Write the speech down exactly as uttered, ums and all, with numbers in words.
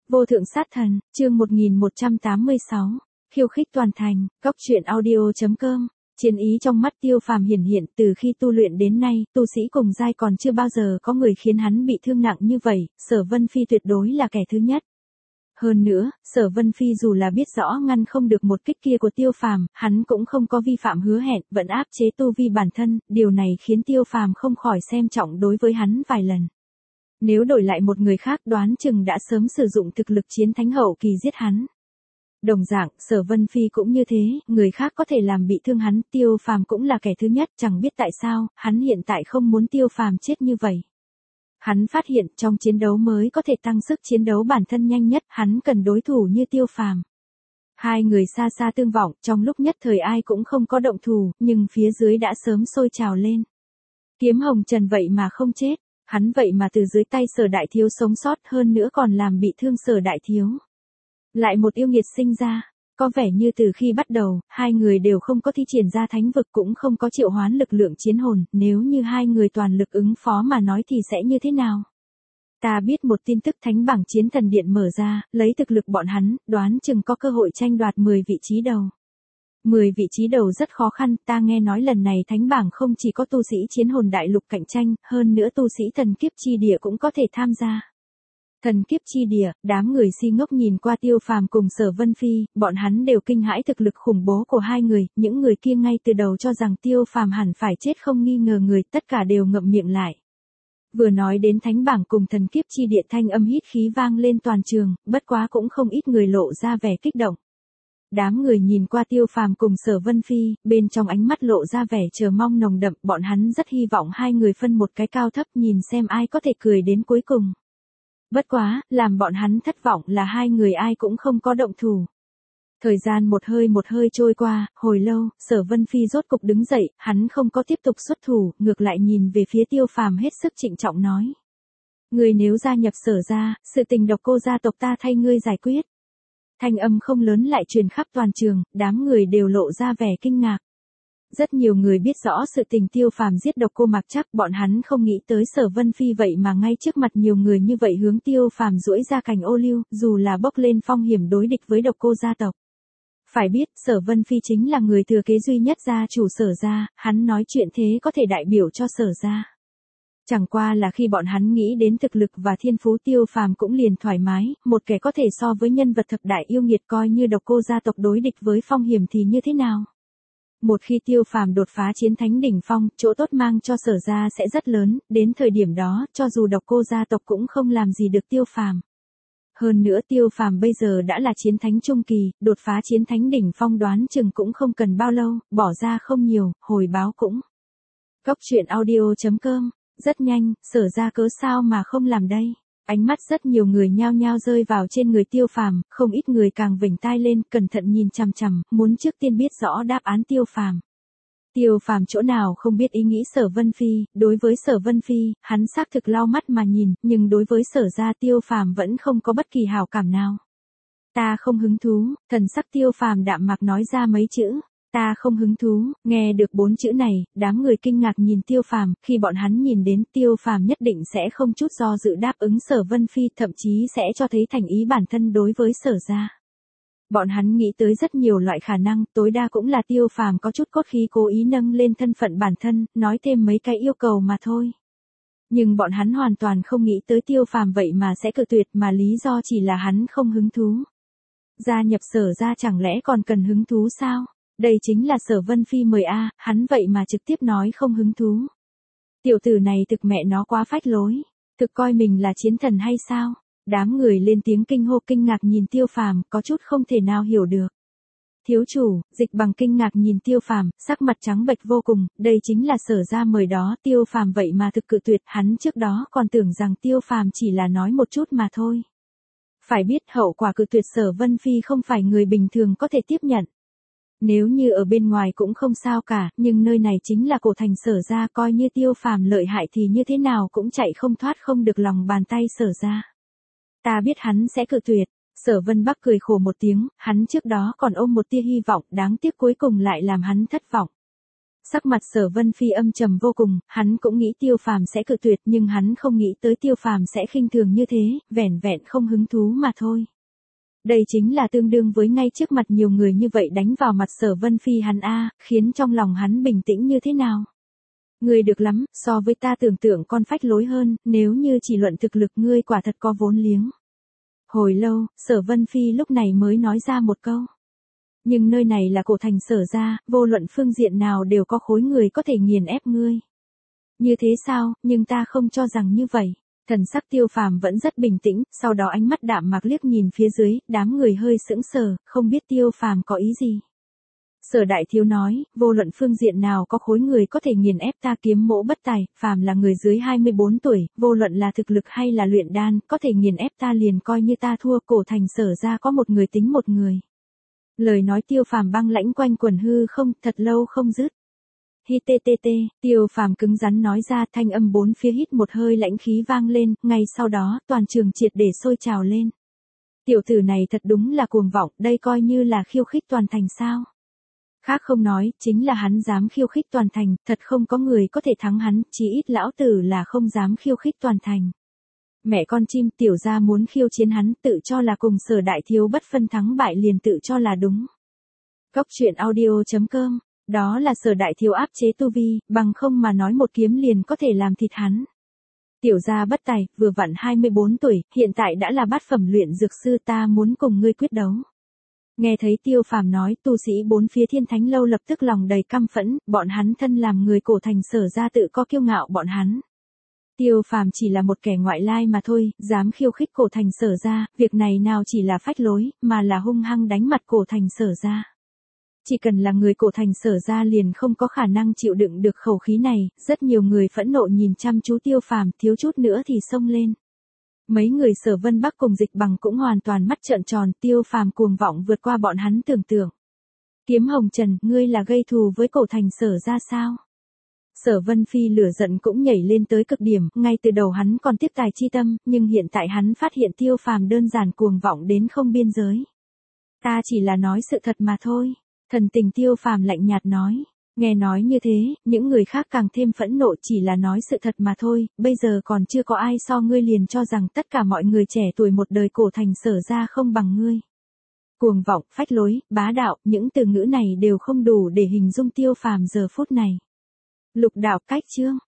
Vô thượng sát thần, chương một nghìn một trăm tám mươi sáu, khiêu khích toàn thành, góc truyện audio.com. Chiến ý trong mắt Tiêu Phàm hiển hiện, từ khi tu luyện đến nay, tu sĩ cùng giai còn chưa bao giờ có người khiến hắn bị thương nặng như vậy, Sở Vân Phi tuyệt đối là kẻ thứ nhất. Hơn nữa, Sở Vân Phi dù là biết rõ ngăn không được một kích kia của Tiêu Phàm, hắn cũng không có vi phạm hứa hẹn, vẫn áp chế tu vi bản thân, điều này khiến Tiêu Phàm không khỏi xem trọng đối với hắn vài lần. Nếu đổi lại một người khác đoán chừng đã sớm sử dụng thực lực chiến thánh hậu kỳ giết hắn. Đồng dạng, Sở Vân Phi cũng như thế, người khác có thể làm bị thương hắn, Tiêu Phàm cũng là kẻ thứ nhất, chẳng biết tại sao, hắn hiện tại không muốn Tiêu Phàm chết như vậy. Hắn phát hiện trong chiến đấu mới có thể tăng sức chiến đấu bản thân nhanh nhất, hắn cần đối thủ như Tiêu Phàm. Hai người xa xa tương vọng, trong lúc nhất thời ai cũng không có động thủ, nhưng phía dưới đã sớm sôi trào lên. Kiếm Hồng Trần vậy mà không chết. Hắn vậy mà từ dưới tay Sở Đại Thiếu sống sót, hơn nữa còn làm bị thương Sở Đại Thiếu. Lại một yêu nghiệt sinh ra, có vẻ như từ khi bắt đầu, hai người đều không có thi triển ra thánh vực cũng không có triệu hoán lực lượng chiến hồn, nếu như hai người toàn lực ứng phó mà nói thì sẽ như thế nào? Ta biết một tin tức thánh bảng chiến thần điện mở ra, lấy thực lực bọn hắn, đoán chừng có cơ hội tranh đoạt mười vị trí đầu. mười vị trí đầu rất khó khăn, ta nghe nói lần này thánh bảng không chỉ có tu sĩ chiến hồn đại lục cạnh tranh, hơn nữa tu sĩ thần kiếp chi địa cũng có thể tham gia. Thần kiếp chi địa, đám người si ngốc nhìn qua Tiêu Phàm cùng Sở Vân Phi, bọn hắn đều kinh hãi thực lực khủng bố của hai người, những người kia ngay từ đầu cho rằng Tiêu Phàm hẳn phải chết không nghi ngờ người, tất cả đều ngậm miệng lại. Vừa nói đến thánh bảng cùng thần kiếp chi địa thanh âm hít khí vang lên toàn trường, bất quá cũng không ít người lộ ra vẻ kích động. Đám người nhìn qua Tiêu Phàm cùng Sở Vân Phi, bên trong ánh mắt lộ ra vẻ chờ mong nồng đậm, bọn hắn rất hy vọng hai người phân một cái cao thấp nhìn xem ai có thể cười đến cuối cùng. Bất quá, làm bọn hắn thất vọng là hai người ai cũng không có động thủ. Thời gian một hơi một hơi trôi qua, hồi lâu, Sở Vân Phi rốt cục đứng dậy, hắn không có tiếp tục xuất thủ, ngược lại nhìn về phía Tiêu Phàm hết sức trịnh trọng nói. Người nếu gia nhập Sở gia, sự tình độc cô gia tộc ta thay ngươi giải quyết. Thanh âm không lớn lại truyền khắp toàn trường, đám người đều lộ ra vẻ kinh ngạc. Rất nhiều người biết rõ sự tình Tiêu Phàm giết độc cô Mặc Trác, bọn hắn không nghĩ tới Sở Vân Phi vậy mà ngay trước mặt nhiều người như vậy hướng Tiêu Phàm duỗi ra cành ô liu, dù là bốc lên phong hiểm đối địch với độc cô gia tộc. Phải biết, Sở Vân Phi chính là người thừa kế duy nhất gia chủ Sở gia, hắn nói chuyện thế có thể đại biểu cho Sở gia. Chẳng qua là khi bọn hắn nghĩ đến thực lực và thiên phú Tiêu Phàm cũng liền thoải mái, một kẻ có thể so với nhân vật thập đại yêu nghiệt coi như độc cô gia tộc đối địch với phong hiểm thì như thế nào? Một khi Tiêu Phàm đột phá chiến thánh đỉnh phong, chỗ tốt mang cho Sở gia sẽ rất lớn, đến thời điểm đó, cho dù độc cô gia tộc cũng không làm gì được Tiêu Phàm. Hơn nữa Tiêu Phàm bây giờ đã là chiến thánh trung kỳ, đột phá chiến thánh đỉnh phong đoán chừng cũng không cần bao lâu, bỏ ra không nhiều, hồi báo cũng. Góc truyện audio.com. Rất nhanh, Sở gia cớ sao mà không làm đây? Ánh mắt rất nhiều người nhao nhao rơi vào trên người Tiêu Phàm, không ít người càng vểnh tai lên, cẩn thận nhìn chằm chằm, muốn trước tiên biết rõ đáp án Tiêu Phàm. Tiêu Phàm chỗ nào không biết ý nghĩ Sở Vân Phi, đối với Sở Vân Phi, hắn xác thực lau mắt mà nhìn, nhưng đối với Sở gia Tiêu Phàm vẫn không có bất kỳ hảo cảm nào. Ta không hứng thú, thần sắc Tiêu Phàm đạm mạc nói ra mấy chữ. Ta không hứng thú, nghe được bốn chữ này, đám người kinh ngạc nhìn Tiêu Phàm, khi bọn hắn nhìn đến Tiêu Phàm nhất định sẽ không chút do dự đáp ứng Sở Vân Phi, thậm chí sẽ cho thấy thành ý bản thân đối với Sở gia. Bọn hắn nghĩ tới rất nhiều loại khả năng, tối đa cũng là Tiêu Phàm có chút cốt khí cố ý nâng lên thân phận bản thân, nói thêm mấy cái yêu cầu mà thôi. Nhưng bọn hắn hoàn toàn không nghĩ tới Tiêu Phàm vậy mà sẽ cự tuyệt, mà lý do chỉ là hắn không hứng thú. Gia nhập Sở gia chẳng lẽ còn cần hứng thú sao? Đây chính là Sở Vân Phi mời a, hắn vậy mà trực tiếp nói không hứng thú. Tiểu tử này thực mẹ nó quá phách lối, thực coi mình là chiến thần hay sao? Đám người lên tiếng kinh hô kinh ngạc nhìn Tiêu Phàm, có chút không thể nào hiểu được. Thiếu chủ, Dịch Bằng kinh ngạc nhìn Tiêu Phàm, sắc mặt trắng bệch vô cùng, đây chính là Sở gia mời đó, Tiêu Phàm vậy mà thực cự tuyệt, hắn trước đó còn tưởng rằng Tiêu Phàm chỉ là nói một chút mà thôi. Phải biết hậu quả cự tuyệt Sở Vân Phi không phải người bình thường có thể tiếp nhận. Nếu như ở bên ngoài cũng không sao cả, nhưng nơi này chính là cổ thành Sở gia, coi như Tiêu Phàm lợi hại thì như thế nào cũng chạy không thoát không được lòng bàn tay Sở gia. Ta biết hắn sẽ cự tuyệt. Sở Vân Bắc cười khổ một tiếng, hắn trước đó còn ôm một tia hy vọng, đáng tiếc cuối cùng lại làm hắn thất vọng. Sắc mặt Sở Vân Phi âm trầm vô cùng, hắn cũng nghĩ Tiêu Phàm sẽ cự tuyệt nhưng hắn không nghĩ tới Tiêu Phàm sẽ khinh thường như thế, vẻn vẹn không hứng thú mà thôi. Đây chính là tương đương với ngay trước mặt nhiều người như vậy đánh vào mặt Sở Vân Phi hắn a, khiến trong lòng hắn bình tĩnh như thế nào. Ngươi được lắm, so với ta tưởng tượng con phách lối hơn, nếu như chỉ luận thực lực ngươi quả thật có vốn liếng. Hồi lâu, Sở Vân Phi lúc này mới nói ra một câu. Nhưng nơi này là cổ thành Sở gia, vô luận phương diện nào đều có khối người có thể nghiền ép ngươi. Như thế sao, nhưng ta không cho rằng như vậy. Thần sắc Tiêu Phàm vẫn rất bình tĩnh, sau đó ánh mắt đạm mạc liếc nhìn phía dưới, đám người hơi sững sờ, không biết Tiêu Phàm có ý gì. Sở đại thiếu nói, vô luận phương diện nào có khối người có thể nghiền ép ta kiếm mỗ bất tài, phàm là người dưới hai mươi bốn tuổi, vô luận là thực lực hay là luyện đan, có thể nghiền ép ta liền coi như ta thua, cổ thành Sở ra có một người tính một người. Lời nói Tiêu Phàm băng lãnh quanh quần hư không, thật lâu không dứt. Hi tê tê tê, Tiêu Phàm cứng rắn nói ra, thanh âm bốn phía hít một hơi lãnh khí vang lên, ngay sau đó, toàn trường triệt để sôi trào lên. Tiểu tử này thật đúng là cuồng vọng, đây coi như là khiêu khích toàn thành sao. Khác không nói, chính là hắn dám khiêu khích toàn thành, thật không có người có thể thắng hắn, chí ít lão tử là không dám khiêu khích toàn thành. Mẹ con chim, tiểu gia muốn khiêu chiến hắn, tự cho là cùng Sở đại thiếu bất phân thắng bại liền tự cho là đúng. Cốc truyện audio chấm com, đó là Sở đại thiếu áp chế tu vi, bằng không mà nói một kiếm liền có thể làm thịt hắn. Tiểu gia bất tài, vừa vặn hai mươi bốn tuổi, hiện tại đã là bát phẩm luyện dược sư, ta muốn cùng ngươi quyết đấu. Nghe thấy Tiêu Phàm nói, tu sĩ bốn phía Thiên Thánh lâu lập tức lòng đầy căm phẫn, bọn hắn thân làm người cổ thành Sở ra tự có kiêu ngạo bọn hắn. Tiêu Phàm chỉ là một kẻ ngoại lai mà thôi, dám khiêu khích cổ thành Sở ra, việc này nào chỉ là phách lối, mà là hung hăng đánh mặt cổ thành Sở ra. Chỉ cần là người cổ thành Sở ra liền không có khả năng chịu đựng được khẩu khí này, rất nhiều người phẫn nộ nhìn chăm chú Tiêu Phàm, thiếu chút nữa thì xông lên. Mấy người Sở Vân Bắc cùng Dịch Bằng cũng hoàn toàn mắt trợn tròn, Tiêu Phàm cuồng vọng vượt qua bọn hắn tưởng tượng. Kiếm Hồng Trần, ngươi là gây thù với cổ thành Sở ra sao? Sở Vân Phi lửa giận cũng nhảy lên tới cực điểm, ngay từ đầu hắn còn tiếc tài chi tâm, nhưng hiện tại hắn phát hiện Tiêu Phàm đơn giản cuồng vọng đến không biên giới. Ta chỉ là nói sự thật mà thôi. Thần tình Tiêu Phàm lạnh nhạt nói. Nghe nói như thế, những người khác càng thêm phẫn nộ, chỉ là nói sự thật mà thôi, bây giờ còn chưa có ai so ngươi liền cho rằng tất cả mọi người trẻ tuổi một đời cổ thành Sở ra không bằng ngươi. Cuồng vọng, phách lối, bá đạo, những từ ngữ này đều không đủ để hình dung Tiêu Phàm giờ phút này. Lục đạo cách chương.